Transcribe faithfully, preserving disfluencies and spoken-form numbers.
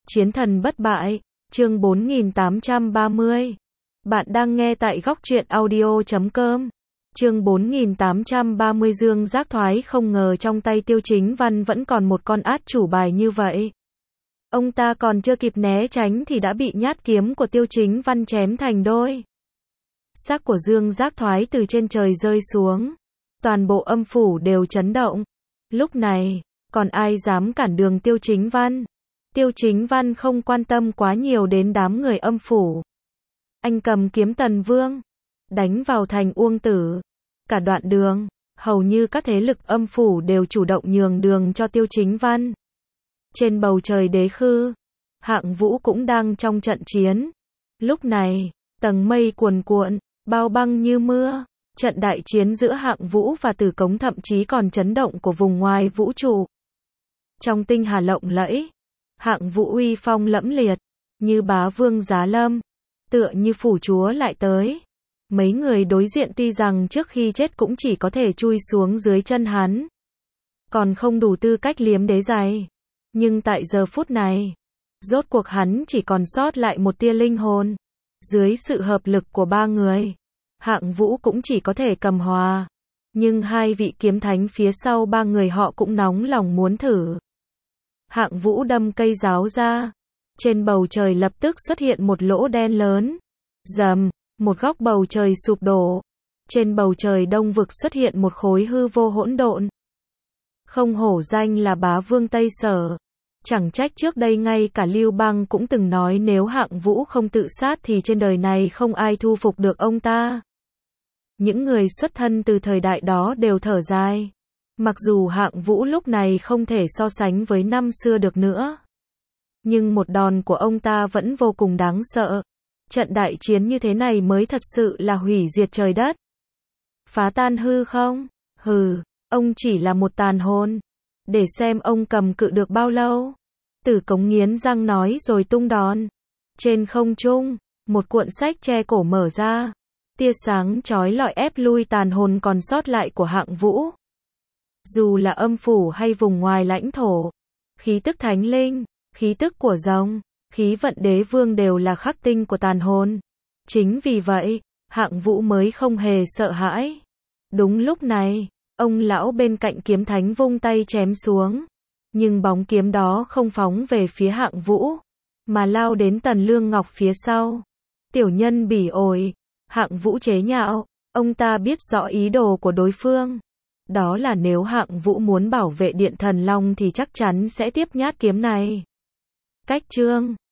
Chiến thần bất bại, chương bốn nghìn tám trăm ba mươi. Bạn đang nghe tại góc truyện audio chấm com. Chương bốn nghìn tám trăm ba mươi. Dương Giác thoái không ngờ trong tay Tiêu Chính Văn vẫn còn một con át chủ bài như vậy. Ông ta còn chưa kịp né tránh thì đã bị nhát kiếm của Tiêu Chính Văn chém thành đôi. Xác của Dương Giác thoái từ trên trời rơi xuống. Toàn bộ âm phủ đều chấn động. Lúc này, còn ai dám cản đường Tiêu Chính Văn? Tiêu Chính Văn không quan tâm quá nhiều đến đám người âm phủ. Anh cầm kiếm Tần Vương, đánh vào thành Uông Tử. Cả đoạn đường, hầu như các thế lực âm phủ đều chủ động nhường đường cho Tiêu Chính Văn. Trên bầu trời Đế Khư, Hạng Vũ cũng đang trong trận chiến. Lúc này, tầng mây cuồn cuộn, bao băng như mưa. Trận đại chiến giữa Hạng Vũ và Tử Cống thậm chí còn chấn động của vùng ngoài vũ trụ. Trong tinh hà lộng lẫy, Hạng Vũ uy phong lẫm liệt, như bá vương giá lâm, tựa như phủ chúa lại tới. Mấy người đối diện tuy rằng trước khi chết cũng chỉ có thể chui xuống dưới chân hắn, còn không đủ tư cách liếm đế giày. Nhưng tại giờ phút này, rốt cuộc hắn chỉ còn sót lại một tia linh hồn. Dưới sự hợp lực của ba người, Hạng Vũ cũng chỉ có thể cầm hòa. Nhưng hai vị kiếm thánh phía sau ba người họ cũng nóng lòng muốn thử. Hạng Vũ đâm cây giáo ra. Trên bầu trời lập tức xuất hiện một lỗ đen lớn. Rầm, một góc bầu trời sụp đổ. Trên bầu trời đông vực xuất hiện một khối hư vô hỗn độn. Không hổ danh là bá vương Tây Sở. Chẳng trách trước đây ngay cả Lưu Bang cũng từng nói nếu Hạng Vũ không tự sát thì trên đời này không ai thu phục được ông ta. Những người xuất thân từ thời đại đó đều thở dài. Mặc dù Hạng Vũ lúc này không thể so sánh với năm xưa được nữa, nhưng một đòn của ông ta vẫn vô cùng đáng sợ. Trận đại chiến như thế này mới thật sự là hủy diệt trời đất. Phá tan hư không? Hừ, ông chỉ là một tàn hồn. Để xem ông cầm cự được bao lâu. Tử Cống nghiến răng nói rồi tung đòn. Trên không trung, một cuộn sách che cổ mở ra. Tia sáng chói lọi ép lui tàn hồn còn sót lại của Hạng Vũ. Dù là âm phủ hay vùng ngoài lãnh thổ, khí tức thánh linh, khí tức của rồng, khí vận đế vương đều là khắc tinh của tàn hồn. Chính vì vậy, Hạng Vũ mới không hề sợ hãi. Đúng lúc này, ông lão bên cạnh kiếm thánh vung tay chém xuống. Nhưng bóng kiếm đó không phóng về phía Hạng Vũ, mà lao đến Tần Lương Ngọc phía sau. Tiểu nhân bỉ ổi. Hạng Vũ chế nhạo, ông ta biết rõ ý đồ của đối phương. Đó là nếu Hạng Vũ muốn bảo vệ Điện Thần Long thì chắc chắn sẽ tiếp nhát kiếm này. Cách chương